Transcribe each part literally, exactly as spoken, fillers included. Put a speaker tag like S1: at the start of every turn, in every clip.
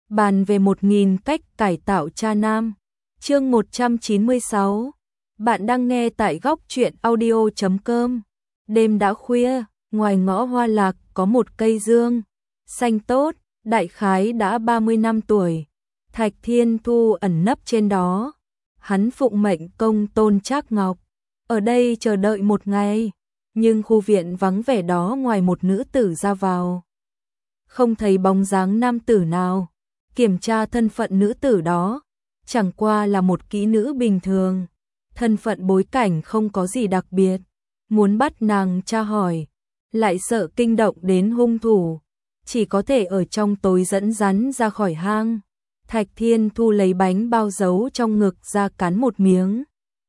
S1: Bàn về một nghìn cách cải tạo cha nam. Chương một trăm chín mươi sáu. Bạn đang nghe tại góc truyện audio chấm com. Đêm đã khuya, ngoài ngõ Hoa Lạc có một cây dương xanh tốt, đại khái đã ba mươi năm tuổi. Thạch Thiên Thu ẩn nấp trên đó. Hắn phụng mệnh công tôn Trác Ngọc ở đây chờ đợi một ngày, nhưng khu viện vắng vẻ đó ngoài một nữ tử ra vào, không thấy bóng dáng nam tử nào. Kiểm tra thân phận nữ tử đó, chẳng qua là một kỹ nữ bình thường, thân phận bối cảnh không có gì đặc biệt. Muốn bắt nàng tra hỏi, lại sợ kinh động đến hung thủ, chỉ có thể ở trong tối dẫn rắn ra khỏi hang. Thạch Thiên Thu lấy bánh bao giấu trong ngực ra cắn một miếng,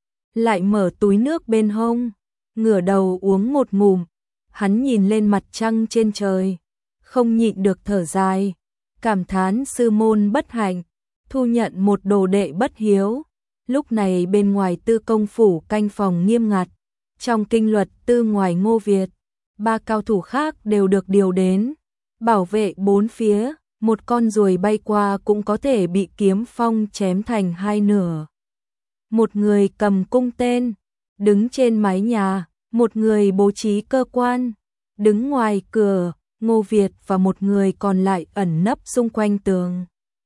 S1: lại mở túi nước bên hông, ngửa đầu uống một ngụm. Hắn nhìn lên mặt trăng trên trời, không nhịn được thở dài, cảm thán sư môn bất hạnh, thu nhận một đồ đệ bất hiếu. Lúc này bên ngoài Tư công phủ canh phòng nghiêm ngặt, trong kinh luật tư ngoài Ngô Việt, ba cao thủ khác đều được điều đến, bảo vệ bốn phía. Một con ruồi bay qua cũng có thể bị kiếm phong chém thành hai nửa. Một người cầm cung tên, đứng trên mái nhà, một người bố trí cơ quan, đứng ngoài cửa Ngô Việt, và một người còn lại ẩn nấp xung quanh tường,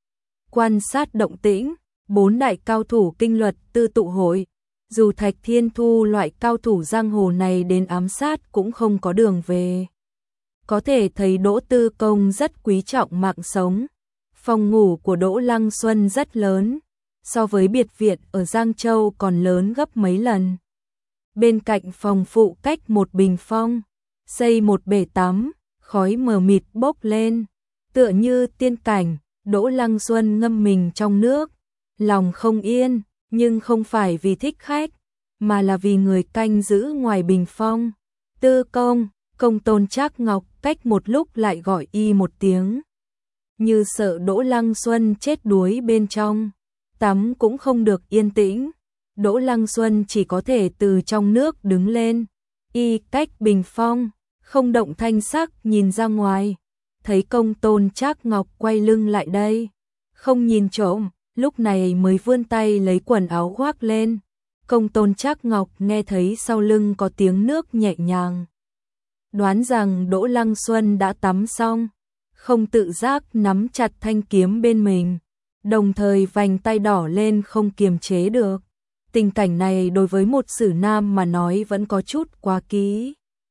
S1: quan sát động tĩnh. Bốn đại cao thủ kinh luật tư tụ hội, dù Thạch Thiên Thu loại cao thủ giang hồ này đến ám sát cũng không có đường về. Có thể thấy Đỗ Tư Công rất quý trọng mạng sống. Phòng ngủ của Đỗ Lăng Xuân rất lớn, so với biệt viện ở Giang Châu còn lớn gấp mấy lần. Bên cạnh phòng phụ cách một bình phong, xây một bể tắm, khói mờ mịt bốc lên, tựa như tiên cảnh. Đỗ Lăng Xuân ngâm mình trong nước, lòng không yên, nhưng không phải vì thích khách, mà là vì người canh giữ ngoài bình phong. Tư công, công tôn Trác Ngọc cách một lúc lại gọi y một tiếng, như sợ Đỗ Lăng Xuân chết đuối bên trong, tắm cũng không được yên tĩnh. Đỗ Lăng Xuân chỉ có thể từ trong nước đứng lên, y cách bình phong, không động thanh sắc nhìn ra ngoài, thấy công tôn Trác Ngọc quay lưng lại đây, không nhìn trộm, lúc này mới vươn tay lấy quần áo khoác lên. Công tôn Trác Ngọc nghe thấy sau lưng có tiếng nước nhẹ nhàng, đoán rằng Đỗ Lăng Xuân đã tắm xong, không tự giác nắm chặt thanh kiếm bên mình, đồng thời vành tay đỏ lên không kiềm chế được. Tình cảnh này đối với một sử nam mà nói vẫn có chút quá kỹ.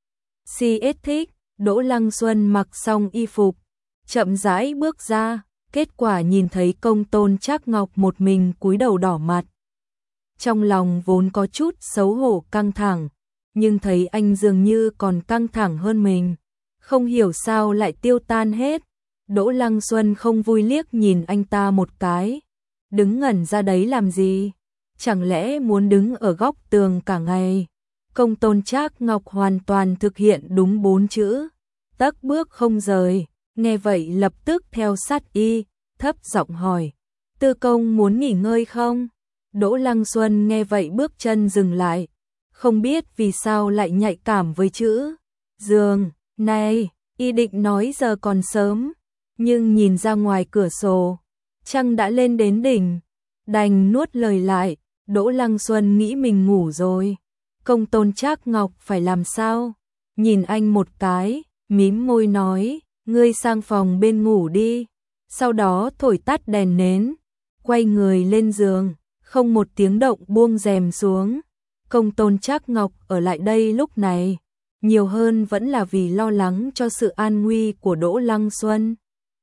S1: Si ít thích. Đỗ Lăng Xuân mặc xong y phục, chậm rãi bước ra, kết quả nhìn thấy công tôn Trác Ngọc một mình cúi đầu đỏ mặt. Trong lòng vốn có chút xấu hổ căng thẳng, nhưng thấy anh dường như còn căng thẳng hơn mình, không hiểu sao lại tiêu tan hết. Đỗ Lăng Xuân không vui liếc nhìn anh ta một cái, đứng ngẩn ra đấy làm gì, chẳng lẽ muốn đứng ở góc tường cả ngày. Công tôn Trác Ngọc hoàn toàn thực hiện đúng bốn chữ, tấc bước không rời. Nghe vậy lập tức theo sát y, thấp giọng hỏi, Tư công muốn nghỉ ngơi không? Đỗ Lăng Xuân nghe vậy bước chân dừng lại, không biết vì sao lại nhạy cảm với chữ giường này. Y định nói giờ còn sớm, nhưng nhìn ra ngoài cửa sổ, trăng đã lên đến đỉnh, đành nuốt lời lại. Đỗ Lăng Xuân nghĩ mình ngủ rồi, công tôn Trác Ngọc phải làm sao? Nhìn anh một cái, mím môi nói, ngươi sang phòng bên ngủ đi. Sau đó thổi tắt đèn nến, quay người lên giường, không một tiếng động buông rèm xuống. Công tôn Trác Ngọc ở lại đây lúc này, nhiều hơn vẫn là vì lo lắng cho sự an nguy của Đỗ Lăng Xuân.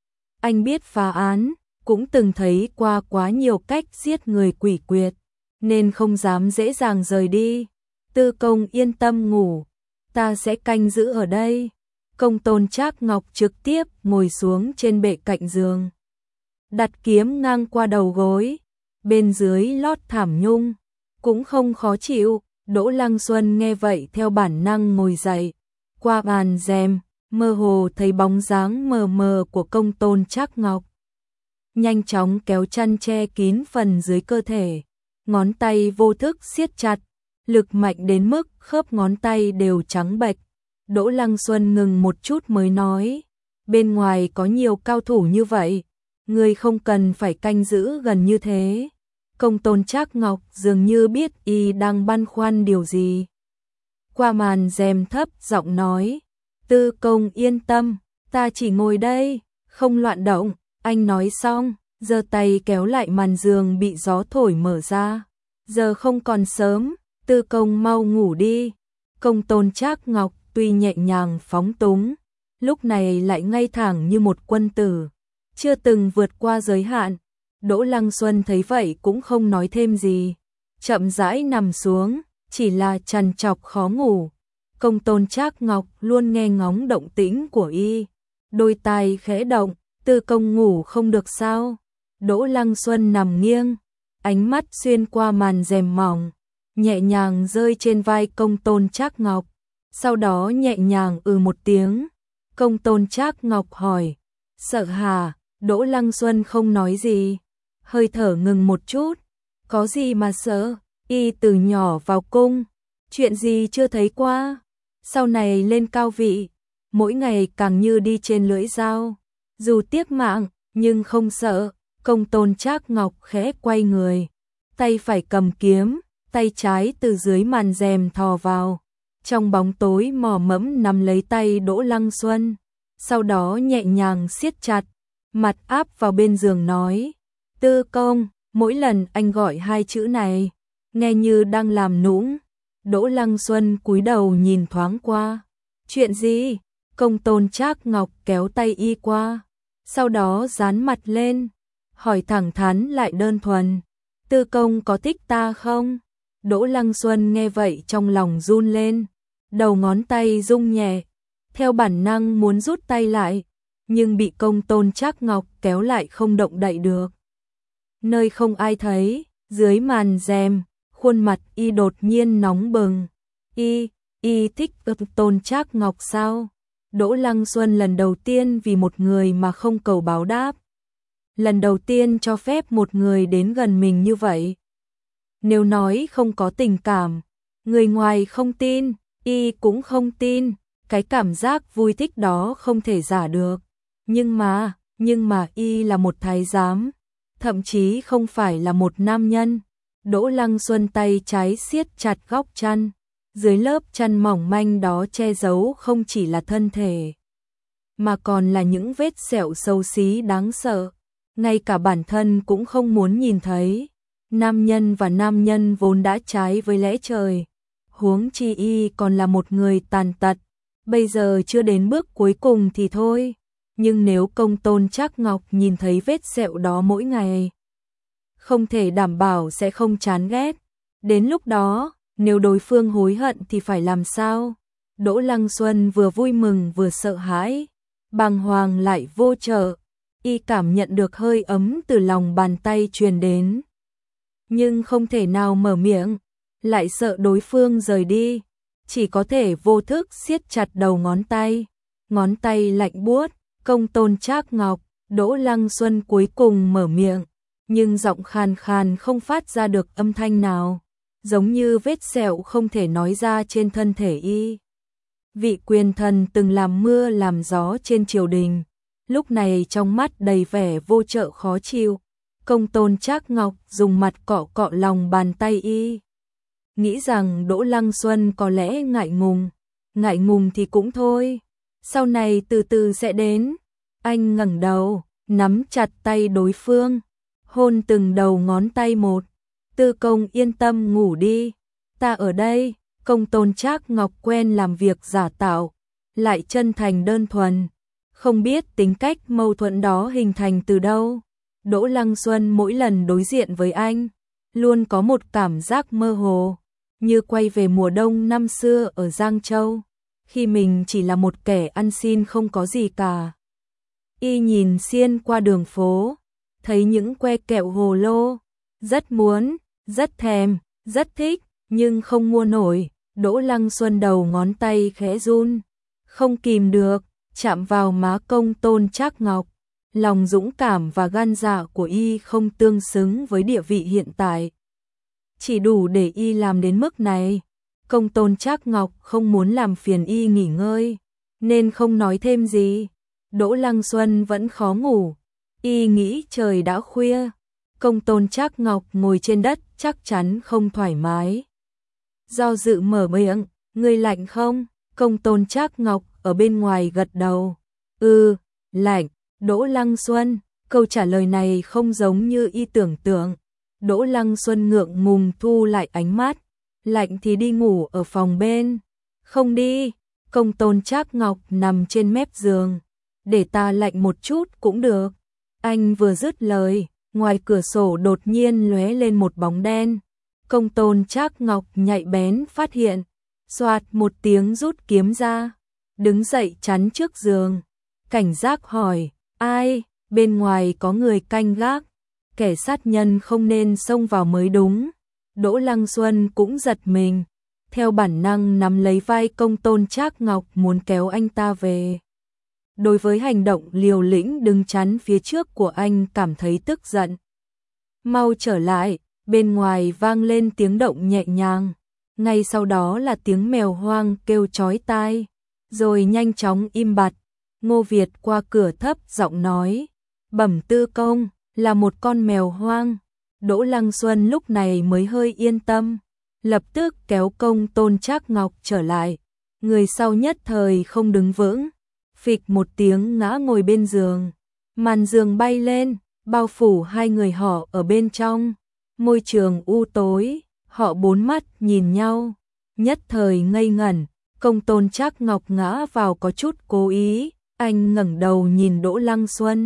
S1: Anh biết phá án, cũng từng thấy qua quá nhiều cách giết người quỷ quyệt, nên không dám dễ dàng rời đi. Tư công yên tâm ngủ, ta sẽ canh giữ ở đây. Công tôn Trác Ngọc trực tiếp ngồi xuống trên bệ cạnh giường, đặt kiếm ngang qua đầu gối, bên dưới lót thảm nhung, cũng không khó chịu. Đỗ Lăng Xuân nghe vậy theo bản năng ngồi dậy, qua bàn rèm, mơ hồ thấy bóng dáng mờ mờ của công tôn Trác Ngọc. Nhanh chóng kéo chăn che kín phần dưới cơ thể, ngón tay vô thức siết chặt, lực mạnh đến mức khớp ngón tay đều trắng bệch. Đỗ Lăng Xuân ngừng một chút mới nói, bên ngoài có nhiều cao thủ như vậy, Ngươi không cần phải canh giữ gần như thế. Công tôn Trác Ngọc dường như biết y đang băn khoăn điều gì. Qua màn rèm thấp giọng nói, Tư công yên tâm, ta chỉ ngồi đây, không loạn động. Anh nói xong, giơ tay kéo lại màn giường bị gió thổi mở ra. Giờ không còn sớm, Tư công mau ngủ đi. Công tôn Trác Ngọc tuy nhẹ nhàng phóng túng, lúc này lại ngay thẳng như một quân tử, chưa từng vượt qua giới hạn. Đỗ Lăng Xuân thấy vậy cũng không nói thêm gì, chậm rãi nằm xuống, chỉ là trằn trọc khó ngủ. Công tôn Trác Ngọc luôn nghe ngóng động tĩnh của y, đôi tai khẽ động, Tư công ngủ không được sao? Đỗ Lăng Xuân nằm nghiêng, ánh mắt xuyên qua màn rèm mỏng, nhẹ nhàng rơi trên vai công tôn Trác Ngọc, sau đó nhẹ nhàng ừ một tiếng. Công tôn Trác Ngọc hỏi, sợ hả? Đỗ Lăng Xuân không nói gì, hơi thở ngừng một chút, có gì mà sợ, y từ nhỏ vào cung, chuyện gì chưa thấy qua, sau này lên cao vị, mỗi ngày càng như đi trên lưỡi dao, dù tiếc mạng, nhưng không sợ. Công tôn Trác Ngọc khẽ quay người, tay phải cầm kiếm, tay trái từ dưới màn rèm thò vào, trong bóng tối mò mẫm nắm lấy tay Đỗ Lăng Xuân, sau đó nhẹ nhàng siết chặt, mặt áp vào bên giường nói, Tư công. Mỗi lần anh gọi hai chữ này, nghe như đang làm nũng. Đỗ Lăng Xuân cúi đầu nhìn thoáng qua, chuyện gì? Công tôn Trác Ngọc kéo tay y qua, sau đó dán mặt lên, hỏi thẳng thắn lại đơn thuần, Tư công có thích ta không? Đỗ Lăng Xuân nghe vậy trong lòng run lên, đầu ngón tay rung nhẹ, theo bản năng muốn rút tay lại, nhưng bị công tôn Trác Ngọc kéo lại không động đậy được. Nơi không ai thấy, dưới màn rèm, khuôn mặt y đột nhiên nóng bừng. Y, y thích công tôn Trác Ngọc sao? Đỗ Lăng Xuân lần đầu tiên vì một người mà không cầu báo đáp. Lần đầu tiên cho phép một người đến gần mình như vậy. Nếu nói không có tình cảm, người ngoài không tin, y cũng không tin, cái cảm giác vui thích đó không thể giả được. Nhưng mà, nhưng mà y là một thái giám, thậm chí không phải là một nam nhân. Đỗ Lăng Xuân tay trái siết chặt góc chăn, dưới lớp chăn mỏng manh đó che giấu không chỉ là thân thể, mà còn là những vết sẹo xấu xí đáng sợ, ngay cả bản thân cũng không muốn nhìn thấy. Nam nhân và nam nhân vốn đã trái với lẽ trời, huống chi y còn là một người tàn tật, bây giờ chưa đến bước cuối cùng thì thôi. Nhưng nếu công tôn Trác Ngọc nhìn thấy vết sẹo đó mỗi ngày, không thể đảm bảo sẽ không chán ghét. Đến lúc đó, nếu đối phương hối hận thì phải làm sao? Đỗ Lăng Xuân vừa vui mừng vừa sợ hãi, bàng hoàng lại vô trợ, y cảm nhận được hơi ấm từ lòng bàn tay truyền đến, nhưng không thể nào mở miệng, lại sợ đối phương rời đi, chỉ có thể vô thức siết chặt đầu ngón tay, ngón tay lạnh buốt. Công tôn Trác Ngọc, Đỗ Lăng Xuân cuối cùng mở miệng, nhưng giọng khàn khàn không phát ra được âm thanh nào, giống như vết sẹo không thể nói ra trên thân thể y. Vị quyền thần từng làm mưa làm gió trên triều đình, lúc này trong mắt đầy vẻ vô trợ khó chịu. Công tôn Trác Ngọc dùng mặt cọ cọ lòng bàn tay y, nghĩ rằng Đỗ Lăng Xuân có lẽ ngại ngùng, ngại ngùng thì cũng thôi, sau này từ từ sẽ đến. Anh ngẩng đầu, nắm chặt tay đối phương, hôn từng đầu ngón tay một. Tư công yên tâm ngủ đi, ta ở đây. Công tôn Trác Ngọc quen làm việc giả tạo, lại chân thành đơn thuần, không biết tính cách mâu thuẫn đó hình thành từ đâu. Đỗ Lăng Xuân mỗi lần đối diện với anh, luôn có một cảm giác mơ hồ, như quay về mùa đông năm xưa ở Giang Châu, khi mình chỉ là một kẻ ăn xin không có gì cả. Y nhìn xiên qua đường phố, thấy những que kẹo hồ lô, rất muốn, rất thèm, rất thích, nhưng không mua nổi. Đỗ Lăng Xuân đầu ngón tay khẽ run, không kìm được, chạm vào má công tôn Trác Ngọc. Lòng dũng cảm và gan dạ của y không tương xứng với địa vị hiện tại, chỉ đủ để y làm đến mức này. Công tôn Trác Ngọc không muốn làm phiền y nghỉ ngơi, nên không nói thêm gì. Đỗ Lăng Xuân vẫn khó ngủ, Y nghĩ trời đã khuya, Công Tôn Trác Ngọc ngồi trên đất chắc chắn không thoải mái. Do dự mở miệng, ngươi lạnh không? Công Tôn Trác Ngọc ở bên ngoài gật đầu. Ừ, lạnh. Đỗ Lăng Xuân, câu trả lời này không giống như y tưởng tượng. Đỗ Lăng Xuân ngượng ngùng thu lại ánh mắt. Lạnh thì đi ngủ ở phòng bên. Không đi. Công Tôn Trác Ngọc nằm trên mép giường. Để ta lạnh một chút cũng được. Anh vừa dứt lời, ngoài cửa sổ đột nhiên lóe lên một bóng đen. Công Tôn Trác Ngọc nhạy bén phát hiện, xoạt một tiếng rút kiếm ra, đứng dậy chắn trước giường, cảnh giác hỏi, ai, bên ngoài có người canh gác, kẻ sát nhân không nên xông vào mới đúng. Đỗ Lăng Xuân cũng giật mình, theo bản năng nắm lấy vai Công Tôn Trác Ngọc muốn kéo anh ta về. Đối với hành động liều lĩnh đứng chắn phía trước của anh cảm thấy tức giận. Mau trở lại, bên ngoài vang lên tiếng động nhẹ nhàng, ngay sau đó là tiếng mèo hoang kêu chói tai, rồi nhanh chóng im bặt. Ngô Việt qua cửa thấp giọng nói, bẩm tư công, là một con mèo hoang. Đỗ Lăng Xuân lúc này mới hơi yên tâm, lập tức kéo Công Tôn Trác Ngọc trở lại, người sau nhất thời không đứng vững, phịch một tiếng ngã ngồi bên giường, màn giường bay lên, bao phủ hai người họ ở bên trong, môi trường u tối, họ bốn mắt nhìn nhau, nhất thời ngây ngẩn. Công Tôn Trác Ngọc ngã vào có chút cố ý, anh ngẩng đầu nhìn Đỗ Lăng Xuân,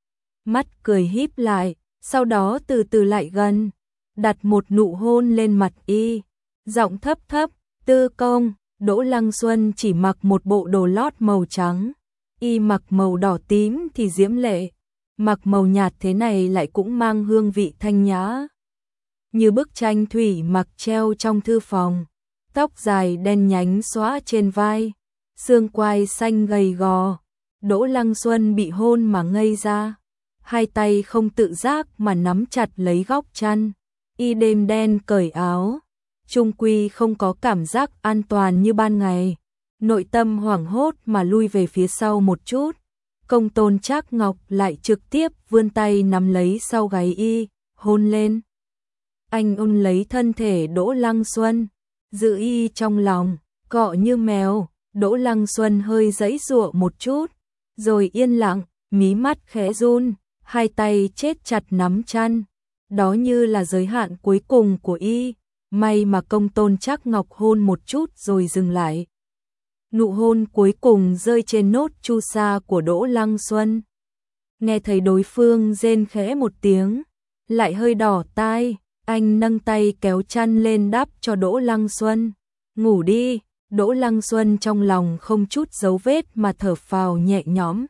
S1: mắt cười híp lại, sau đó từ từ lại gần, đặt một nụ hôn lên mặt y, giọng thấp thấp, tư công. Đỗ Lăng Xuân chỉ mặc một bộ đồ lót màu trắng, y mặc màu đỏ tím thì diễm lệ, mặc màu nhạt thế này lại cũng mang hương vị thanh nhã, như bức tranh thủy mặc treo trong thư phòng. Tóc dài đen nhánh xõa trên vai, xương quai xanh gầy gò. Đỗ Lăng Xuân bị hôn mà ngây ra, hai tay không tự giác mà nắm chặt lấy góc chăn, y đêm đen cởi áo, chung quy không có cảm giác an toàn như ban ngày, nội tâm hoảng hốt mà lui về phía sau một chút. Công Tôn Trác Ngọc lại trực tiếp vươn tay nắm lấy sau gáy y, hôn lên. Anh ôm lấy thân thể Đỗ Lăng Xuân, giữ y trong lòng, cọ như mèo. Đỗ Lăng Xuân hơi giãy giụa một chút, rồi yên lặng, mí mắt khẽ run, hai tay chết chặt nắm chăn. Đó như là giới hạn cuối cùng của y. May mà Công Tôn Trác Ngọc hôn một chút rồi dừng lại. Nụ hôn cuối cùng rơi trên nốt chu sa của Đỗ Lăng Xuân. Nghe thấy đối phương rên khẽ một tiếng, lại hơi đỏ tai, anh nâng tay kéo chăn lên đắp cho Đỗ Lăng Xuân. Ngủ đi. Đỗ Lăng Xuân trong lòng không chút dấu vết mà thở phào nhẹ nhõm.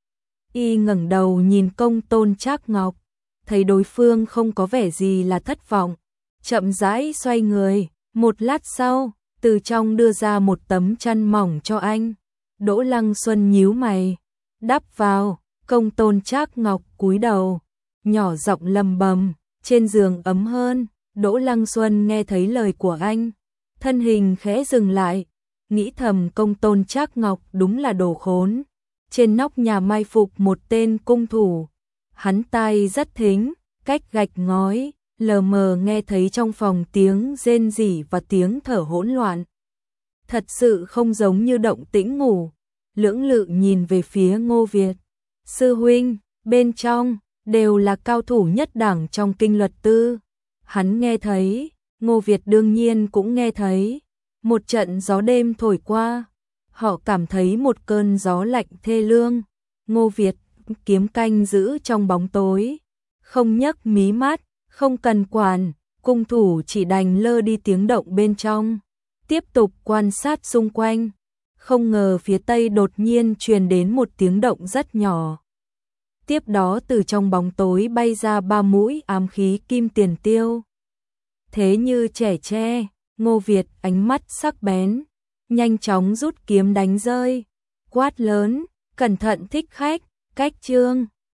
S1: Y ngẩng đầu nhìn Công Tôn Trác Ngọc, thấy đối phương không có vẻ gì là thất vọng, chậm rãi xoay người, một lát sau, từ trong đưa ra một tấm chăn mỏng cho anh. Đỗ Lăng Xuân nhíu mày, đắp vào. Công Tôn Trác Ngọc cúi đầu, nhỏ giọng lầm bầm, trên giường ấm hơn. Đỗ Lăng Xuân nghe thấy lời của anh, thân hình khẽ dừng lại, nghĩ thầm Công Tôn Trác Ngọc đúng là đồ khốn. Trên nóc nhà mai phục một tên cung thủ, hắn tai rất thính, cách gạch ngói, lờ mờ nghe thấy trong phòng tiếng rên rỉ và tiếng thở hỗn loạn. Thật sự không giống như động tĩnh ngủ. Lưỡng lự nhìn về phía Ngô Việt. Sư huynh, bên trong, đều là cao thủ nhất đẳng trong kinh luật tư. Hắn nghe thấy, Ngô Việt đương nhiên cũng nghe thấy. Một trận gió đêm thổi qua, họ cảm thấy một cơn gió lạnh thê lương. Ngô Việt kiếm canh giữ trong bóng tối, không nhấc mí mắt, không cần quản, cung thủ chỉ đành lơ đi tiếng động bên trong, tiếp tục quan sát xung quanh. Không ngờ phía tây đột nhiên truyền đến một tiếng động rất nhỏ. Tiếp đó từ trong bóng tối bay ra ba mũi ám khí kim tiền tiêu. Thế như trẻ tre, Ngô Việt ánh mắt sắc bén, nhanh chóng rút kiếm đánh rơi, quát lớn, cẩn thận thích khách, cách chương.